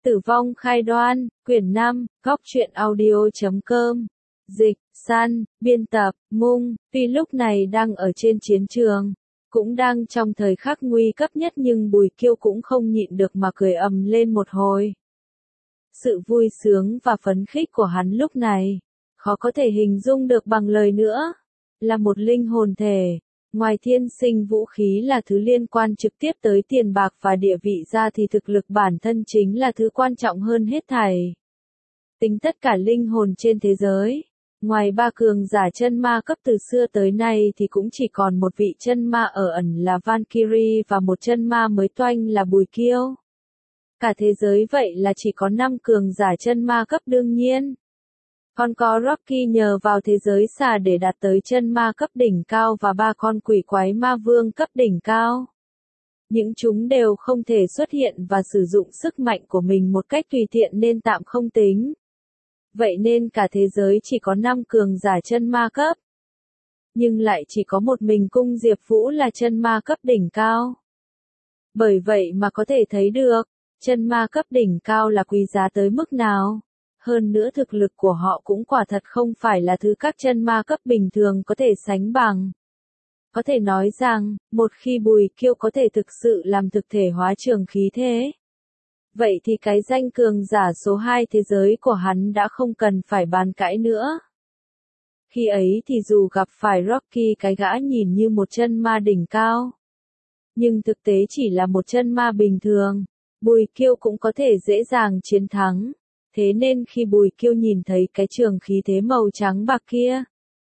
Tử vong khai đoan, quyển 5, góc truyện audio.com. Dịch, San, biên tập, Mung, tuy lúc này đang ở trên chiến trường, cũng đang trong thời khắc nguy cấp nhất nhưng Bùi Kiêu cũng không nhịn được mà cười ầm lên một hồi. Sự vui sướng và phấn khích của hắn lúc này, khó có thể hình dung được bằng lời nữa. Là một linh hồn thể, ngoài thiên sinh vũ khí là thứ liên quan trực tiếp tới tiền bạc và địa vị ra thì thực lực bản thân chính là thứ quan trọng hơn hết thảy. Tính tất cả linh hồn trên thế giới, ngoài ba cường giả chân ma cấp từ xưa tới nay thì cũng chỉ còn một vị chân ma ở ẩn là Valkyrie và một chân ma mới toanh là Bùi Kiêu. Cả thế giới vậy là chỉ có 5 cường giả chân ma cấp đương nhiên. Còn có Rocky nhờ vào thế giới xà để đạt tới chân ma cấp đỉnh cao và 3 con quỷ quái ma vương cấp đỉnh cao. Những chúng đều không thể xuất hiện và sử dụng sức mạnh của mình một cách tùy tiện nên tạm không tính. Vậy nên cả thế giới chỉ có 5 cường giả chân ma cấp. Nhưng lại chỉ có một mình Cung Diệp Vũ là chân ma cấp đỉnh cao. Bởi vậy mà có thể thấy được, chân ma cấp đỉnh cao là quý giá tới mức nào. Hơn nữa thực lực của họ cũng quả thật không phải là thứ các chân ma cấp bình thường có thể sánh bằng. Có thể nói rằng, một khi Bùi Kiêu có thể thực sự làm thực thể hóa trường khí thế, vậy thì cái danh cường giả số 2 thế giới của hắn đã không cần phải bàn cãi nữa. Khi ấy thì dù gặp phải Rocky cái gã nhìn như một chân ma đỉnh cao, nhưng thực tế chỉ là một chân ma bình thường, Bùi Kiêu cũng có thể dễ dàng chiến thắng. Thế nên khi Bùi Kiêu nhìn thấy cái trường khí thế màu trắng bạc kia,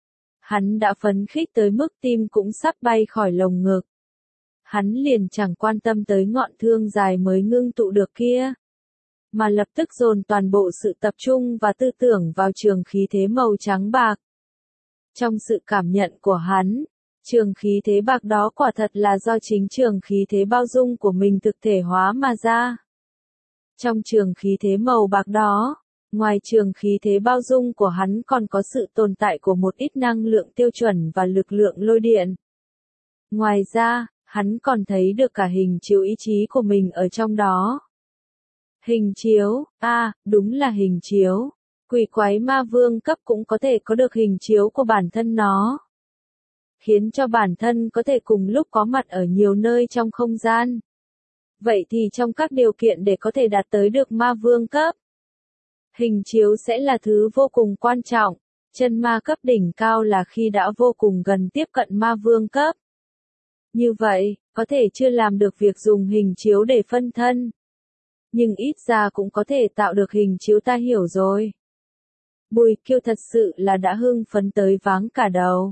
hắn đã phấn khích tới mức tim cũng sắp bay khỏi lồng ngực. Hắn liền chẳng quan tâm tới ngọn thương dài mới ngưng tụ được kia, mà lập tức dồn toàn bộ sự tập trung và tư tưởng vào trường khí thế màu trắng bạc. Trong sự cảm nhận của hắn, trường khí thế bạc đó quả thật là do chính trường khí thế bao dung của mình thực thể hóa mà ra. Trong trường khí thế màu bạc đó, ngoài trường khí thế bao dung của hắn còn có sự tồn tại của một ít năng lượng tiêu chuẩn và lực lượng lôi điện. Ngoài ra, hắn còn thấy được cả hình chiếu ý chí của mình ở trong đó. Hình chiếu, đúng là hình chiếu. Quỷ quái ma vương cấp cũng có thể có được hình chiếu của bản thân nó, khiến cho bản thân có thể cùng lúc có mặt ở nhiều nơi trong không gian. Vậy thì trong các điều kiện để có thể đạt tới được ma vương cấp, hình chiếu sẽ là thứ vô cùng quan trọng. Chân ma cấp đỉnh cao là khi đã vô cùng gần tiếp cận ma vương cấp. Như vậy, có thể chưa làm được việc dùng hình chiếu để phân thân, nhưng ít ra cũng có thể tạo được hình chiếu ta hiểu rồi. Bùi Kiêu thật sự là đã hưng phấn tới váng cả đầu.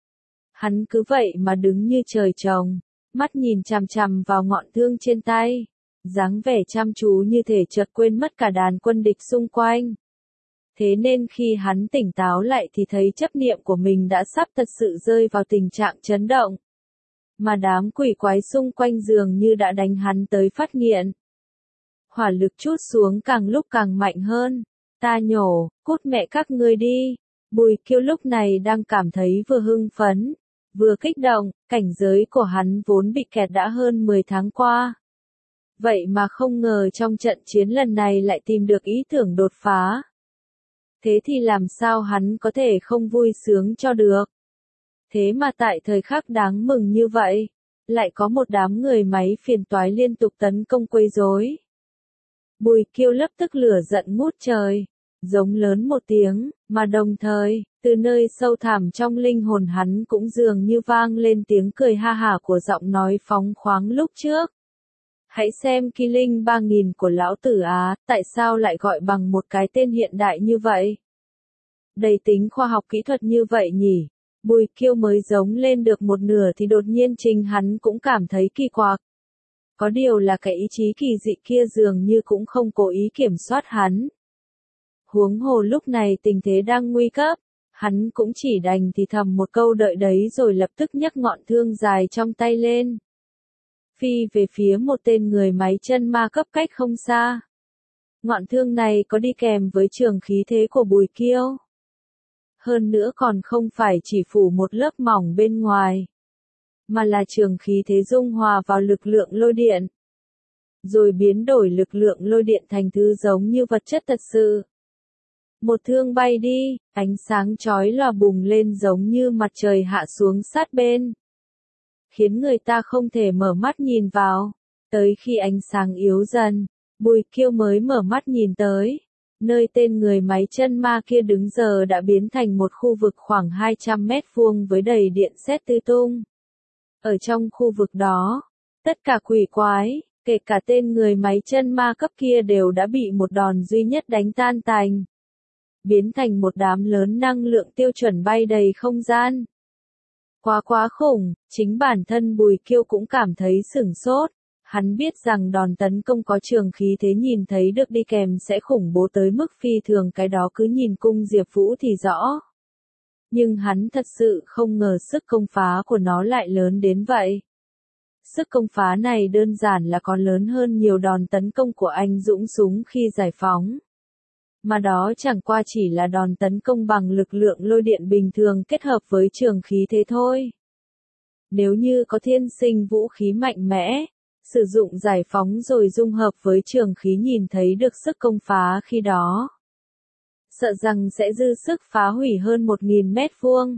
Hắn cứ vậy mà đứng như trời trồng, mắt nhìn chằm chằm vào ngọn thương trên tay, dáng vẻ chăm chú như thể chợt quên mất cả đàn quân địch xung quanh. Thế nên khi hắn tỉnh táo lại thì thấy chấp niệm của mình đã sắp thật sự rơi vào tình trạng chấn động. Mà đám quỷ quái xung quanh dường như đã đánh hắn tới phát nghiện. Hỏa lực trút xuống càng lúc càng mạnh hơn. Ta nhổ, cút mẹ các ngươi đi. Bùi Kiêu lúc này đang cảm thấy vừa hưng phấn, vừa kích động, cảnh giới của hắn vốn bị kẹt đã hơn 10 tháng qua. Vậy mà không ngờ trong trận chiến lần này lại tìm được ý tưởng đột phá. Thế thì làm sao hắn có thể không vui sướng cho được? Thế mà tại thời khắc đáng mừng như vậy, lại có một đám người máy phiền toái liên tục tấn công quấy rối. Bùi Kiêu lập tức lửa giận ngút trời, giống lớn một tiếng, mà đồng thời, từ nơi sâu thẳm trong linh hồn hắn cũng dường như vang lên tiếng cười ha hả của giọng nói phóng khoáng lúc trước. Hãy xem Kỳ Linh 3000 của lão tử á, tại sao lại gọi bằng một cái tên hiện đại như vậy? Đầy tính khoa học kỹ thuật như vậy nhỉ? Bùi Kiêu mới giống lên được một nửa thì đột nhiên chính hắn cũng cảm thấy kỳ quặc. Có điều là cái ý chí kỳ dị kia dường như cũng không cố ý kiểm soát hắn. Huống hồ lúc này tình thế đang nguy cấp, hắn cũng chỉ đành thì thầm một câu đợi đấy rồi lập tức nhấc ngọn thương dài trong tay lên. Phi về phía một tên người máy chân ma cấp cách không xa. Ngọn thương này có đi kèm với trường khí thế của Bùi Kiêu. Hơn nữa còn không phải chỉ phủ một lớp mỏng bên ngoài, mà là trường khí thế dung hòa vào lực lượng lôi điện. rồi biến đổi lực lượng lôi điện thành thứ giống như vật chất thật sự. Một thương bay đi, ánh sáng chói lòa bùng lên giống như mặt trời hạ xuống sát bên, khiến người ta không thể mở mắt nhìn vào. Tới khi ánh sáng yếu dần, Bùi Kiêu mới mở mắt nhìn tới. Nơi tên người máy chân ma kia đứng giờ đã biến thành một khu vực khoảng 200 mét vuông với đầy điện sét tứ tung. Ở trong khu vực đó, tất cả quỷ quái, kể cả tên người máy chân ma cấp kia đều đã bị một đòn duy nhất đánh tan tành, biến thành một đám lớn năng lượng tiêu chuẩn bay đầy không gian. Quá khủng, chính bản thân Bùi Kiêu cũng cảm thấy sửng sốt. Hắn biết rằng đòn tấn công có trường khí thế nhìn thấy được đi kèm sẽ khủng bố tới mức phi thường, cái đó cứ nhìn cung Diệp Vũ thì rõ. Nhưng hắn thật sự không ngờ sức công phá của nó lại lớn đến vậy. Sức công phá này đơn giản là còn lớn hơn nhiều đòn tấn công của anh Dũng Súng khi giải phóng. Mà đó chẳng qua chỉ là đòn tấn công bằng lực lượng lôi điện bình thường kết hợp với trường khí thế thôi. Nếu như có thiên sinh vũ khí mạnh mẽ, sử dụng giải phóng rồi dung hợp với trường khí nhìn thấy được sức công phá khi đó, sợ rằng sẽ dư sức phá hủy hơn 1.000 mét vuông.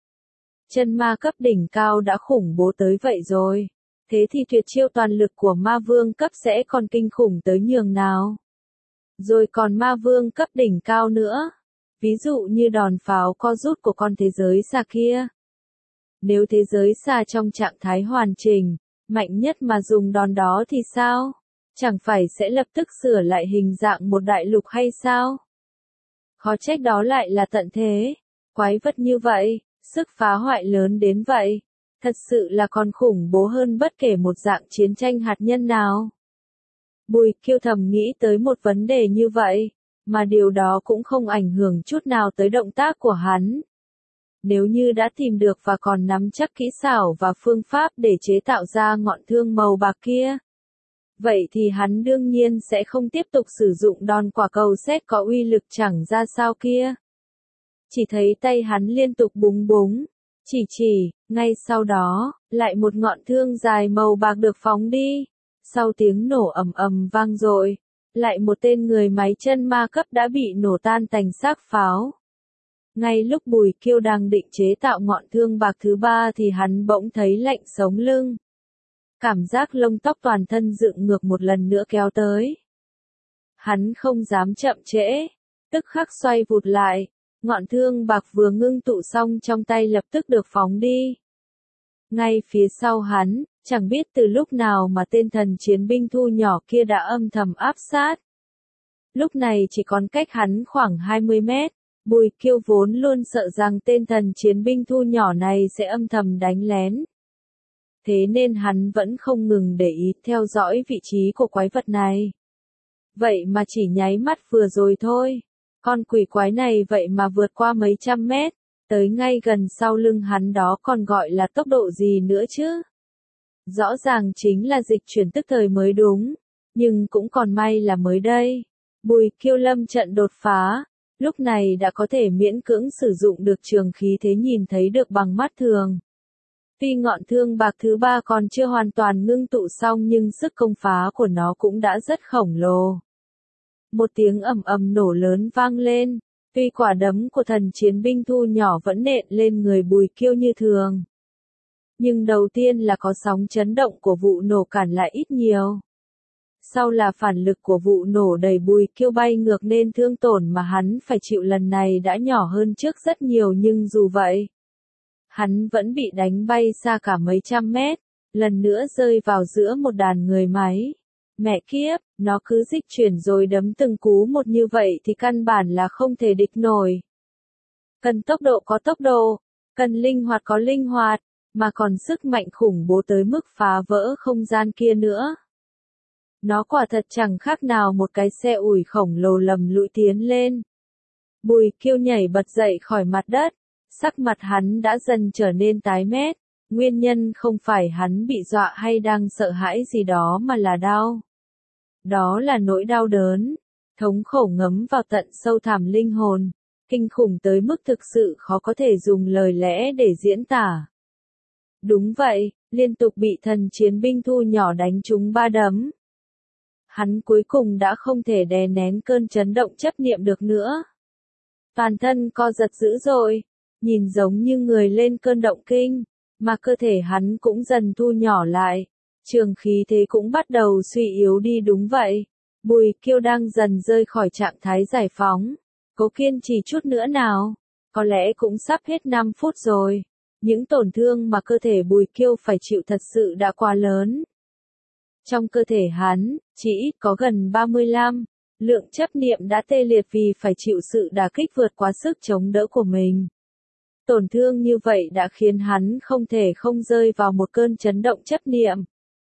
Chân ma cấp đỉnh cao đã khủng bố tới vậy rồi, thế thì tuyệt chiêu toàn lực của ma vương cấp sẽ còn kinh khủng tới nhường nào. Rồi còn ma vương cấp đỉnh cao nữa, ví dụ như đòn pháo co rút của con thế giới xa kia. Nếu thế giới xa trong trạng thái hoàn chỉnh, mạnh nhất mà dùng đòn đó thì sao? Chẳng phải sẽ lập tức sửa lại hình dạng một đại lục hay sao? Khó trách đó lại là tận thế. Quái vật như vậy, sức phá hoại lớn đến vậy, thật sự là còn khủng bố hơn bất kể một dạng chiến tranh hạt nhân nào. Bùi Kiêu thầm nghĩ tới một vấn đề như vậy, mà điều đó cũng không ảnh hưởng chút nào tới động tác của hắn. Nếu như đã tìm được và còn nắm chắc kỹ xảo và phương pháp để chế tạo ra ngọn thương màu bạc kia, vậy thì hắn đương nhiên sẽ không tiếp tục sử dụng đòn quả cầu sét có uy lực chẳng ra sao kia. Chỉ thấy tay hắn liên tục búng búng, chỉ, ngay sau đó, lại một ngọn thương dài màu bạc được phóng đi. Sau tiếng nổ ầm ầm vang dội, lại một tên người máy chân ma cấp đã bị nổ tan thành xác pháo. Ngay lúc Bùi Kiêu đang định chế tạo ngọn thương bạc thứ ba thì hắn bỗng thấy lạnh sống lưng. Cảm giác lông tóc toàn thân dựng ngược một lần nữa kéo tới. Hắn không dám chậm trễ, tức khắc xoay vụt lại, ngọn thương bạc vừa ngưng tụ xong trong tay lập tức được phóng đi. Ngay phía sau hắn, chẳng biết từ lúc nào mà tên thần chiến binh thu nhỏ kia đã âm thầm áp sát. Lúc này chỉ còn cách hắn khoảng 20 mét. Bùi Kiêu vốn luôn sợ rằng tên thần chiến binh thu nhỏ này sẽ âm thầm đánh lén. Thế nên hắn vẫn không ngừng để ý theo dõi vị trí của quái vật này. Vậy mà chỉ nháy mắt vừa rồi thôi, con quỷ quái này vậy mà vượt qua mấy trăm mét, tới ngay gần sau lưng hắn đó còn gọi là tốc độ gì nữa chứ? Rõ ràng chính là dịch chuyển tức thời mới đúng, nhưng cũng còn may là mới đây. Bùi Kiêu lâm trận đột phá. Lúc này đã có thể miễn cưỡng sử dụng được trường khí thế nhìn thấy được bằng mắt thường. Tuy ngọn thương bạc thứ ba còn chưa hoàn toàn ngưng tụ xong nhưng sức công phá của nó cũng đã rất khổng lồ. Một tiếng ầm ầm nổ lớn vang lên, tuy quả đấm của thần chiến binh thu nhỏ vẫn nện lên người Bùi Kiêu như thường. Nhưng đầu tiên là có sóng chấn động của vụ nổ cản lại ít nhiều. Sau là phản lực của vụ nổ đẩy Bùi Kiêu bay ngược nên thương tổn mà hắn phải chịu lần này đã nhỏ hơn trước rất nhiều nhưng dù vậy, hắn vẫn bị đánh bay xa cả mấy trăm mét, lần nữa rơi vào giữa một đàn người máy. Mẹ kiếp, nó cứ dịch chuyển rồi đấm từng cú một như vậy thì căn bản là không thể địch nổi. Cần tốc độ có tốc độ, cần linh hoạt có linh hoạt, mà còn sức mạnh khủng bố tới mức phá vỡ không gian kia nữa. Nó quả thật chẳng khác nào một cái xe ủi khổng lồ lầm lũi tiến lên. Bùi Kiêu nhảy bật dậy khỏi mặt đất, sắc mặt hắn đã dần trở nên tái mét, nguyên nhân không phải hắn bị dọa hay đang sợ hãi gì đó mà là đau. Đó là nỗi đau đớn, thống khổ ngấm vào tận sâu thẳm linh hồn, kinh khủng tới mức thực sự khó có thể dùng lời lẽ để diễn tả. Đúng vậy, liên tục bị thần chiến binh thu nhỏ đánh trúng 3 đấm. Hắn cuối cùng đã không thể đè nén cơn chấn động chấp niệm được nữa. Toàn thân co giật dữ dội, nhìn giống như người lên cơn động kinh, mà cơ thể hắn cũng dần thu nhỏ lại, trường khí thế cũng bắt đầu suy yếu đi đúng vậy. Bùi Kiêu đang dần rơi khỏi trạng thái giải phóng, cố kiên trì chút nữa nào, có lẽ cũng sắp hết 5 phút rồi. Những tổn thương mà cơ thể Bùi Kiêu phải chịu thật sự đã quá lớn. Trong cơ thể hắn, chỉ ít có gần 35 lượng chấp niệm đã tê liệt vì phải chịu sự đả kích vượt quá sức chống đỡ của mình. Tổn thương như vậy đã khiến hắn không thể không rơi vào một cơn chấn động chấp niệm.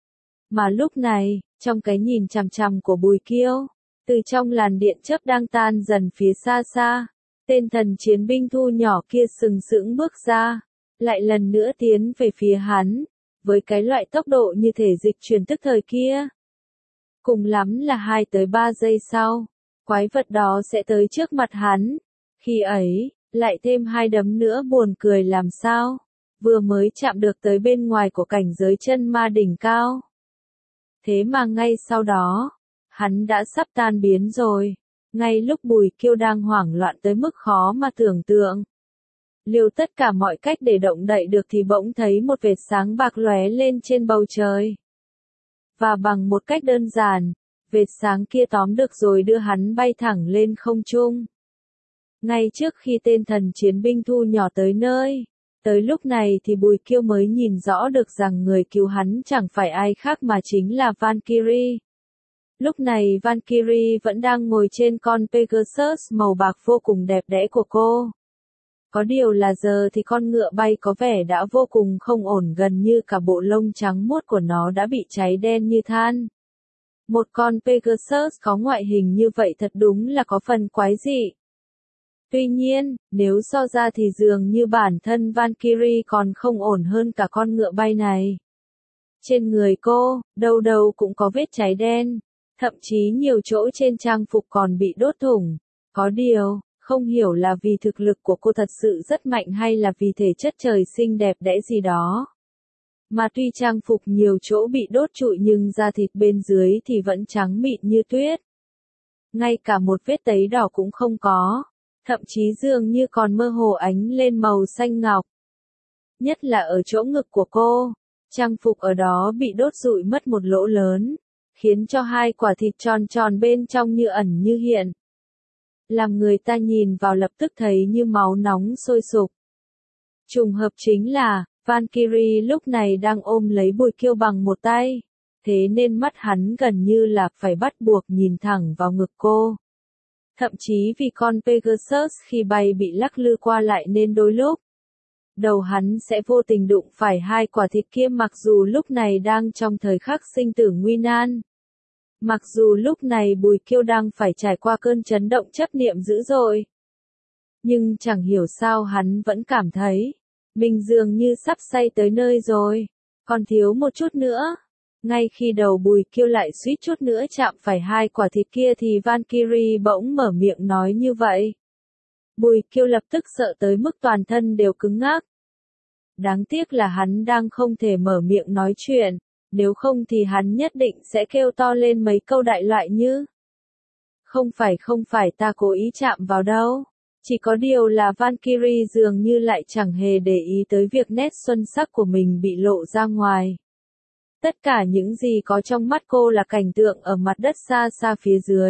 Mà lúc này, trong cái nhìn chằm chằm của Bùi Kiêu, từ trong làn điện chớp đang tan dần phía xa xa, tên thần chiến binh thu nhỏ kia sừng sững bước ra, lại lần nữa tiến về phía hắn, với cái loại tốc độ như thể dịch chuyển tức thời kia. Cùng lắm là 2 tới 3 giây sau, quái vật đó sẽ tới trước mặt hắn. Khi ấy, lại thêm 2 đấm nữa buồn cười làm sao, vừa mới chạm được tới bên ngoài của cảnh giới chân ma đỉnh cao. Thế mà ngay sau đó, hắn đã sắp tan biến rồi, ngay lúc Bùi Kiêu đang hoảng loạn tới mức khó mà tưởng tượng. Liều tất cả mọi cách để động đậy được thì bỗng thấy một vệt sáng bạc lóe lên trên bầu trời. Và bằng một cách đơn giản, vệt sáng kia tóm được rồi đưa hắn bay thẳng lên không trung. Ngay trước khi tên thần chiến binh thu nhỏ tới nơi, tới lúc này thì Bùi Kiêu mới nhìn rõ được rằng người cứu hắn chẳng phải ai khác mà chính là Valkyrie. Lúc này Valkyrie vẫn đang ngồi trên con Pegasus màu bạc vô cùng đẹp đẽ của cô. Có điều là giờ thì con ngựa bay có vẻ đã vô cùng không ổn, gần như cả bộ lông trắng muốt của nó đã bị cháy đen như than. Một con Pegasus có ngoại hình như vậy thật đúng là có phần quái dị. Tuy nhiên, nếu so ra thì dường như bản thân Valkyrie còn không ổn hơn cả con ngựa bay này. Trên người cô, đâu đâu cũng có vết cháy đen, thậm chí nhiều chỗ trên trang phục còn bị đốt thủng. Có điều, không hiểu là vì thực lực của cô thật sự rất mạnh hay là vì thể chất trời sinh đẹp đẽ gì đó. Mà tuy trang phục nhiều chỗ bị đốt trụi nhưng da thịt bên dưới thì vẫn trắng mịn như tuyết. Ngay cả một vết tấy đỏ cũng không có, thậm chí dường như còn mơ hồ ánh lên màu xanh ngọc. Nhất là ở chỗ ngực của cô, trang phục ở đó bị đốt rụi mất một lỗ lớn, khiến cho 2 quả thịt tròn tròn bên trong như ẩn như hiện. Làm người ta nhìn vào lập tức thấy như máu nóng sôi sục. Trùng hợp chính là, Valkyrie lúc này đang ôm lấy Bùi Kiêu bằng một tay, thế nên mắt hắn gần như là phải bắt buộc nhìn thẳng vào ngực cô. Thậm chí vì con Pegasus khi bay bị lắc lư qua lại nên đôi lúc, đầu hắn sẽ vô tình đụng phải 2 quả thịt kia mặc dù lúc này đang trong thời khắc sinh tử nguy nan. Mặc dù lúc này Bùi Kiêu đang phải trải qua cơn chấn động chấp niệm dữ dội. Nhưng chẳng hiểu sao hắn vẫn cảm thấy, mình dường như sắp say tới nơi rồi, còn thiếu một chút nữa. Ngay khi đầu Bùi Kiêu lại suýt chút nữa chạm phải 2 quả thịt kia thì Valkyrie bỗng mở miệng nói như vậy. Bùi Kiêu lập tức sợ tới mức toàn thân đều cứng ngắc. Đáng tiếc là hắn đang không thể mở miệng nói chuyện, nếu không thì hắn nhất định sẽ kêu to lên mấy câu đại loại như: không phải ta cố ý chạm vào đâu. Chỉ có điều là Valkyrie dường như lại chẳng hề để ý tới việc nét xuân sắc của mình bị lộ ra ngoài. Tất cả những gì có trong mắt cô là cảnh tượng ở mặt đất xa xa phía dưới.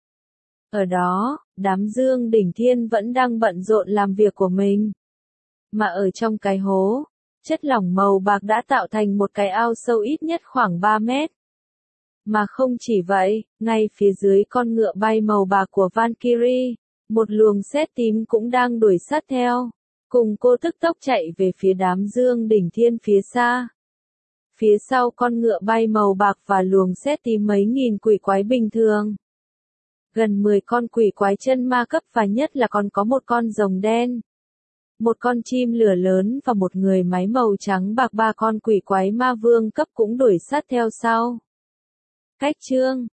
Ở đó, đám Dương Đỉnh Thiên vẫn đang bận rộn làm việc của mình. Mà ở trong cái hố, chất lỏng màu bạc đã tạo thành một cái ao sâu ít nhất khoảng 3 mét. Mà không chỉ vậy, ngay phía dưới con ngựa bay màu bạc của Valkyrie, một luồng sét tím cũng đang đuổi sát theo, cùng cô tức tốc chạy về phía đám Dương Đỉnh Thiên phía xa. Phía sau con ngựa bay màu bạc và luồng sét tím mấy nghìn quỷ quái bình thường. Gần 10 con quỷ quái chân ma cấp và nhất là còn có một con rồng đen. Một con chim lửa lớn và một người máy màu trắng bạc, 3 con quỷ quái ma vương cấp cũng đuổi sát theo sau. Cách chương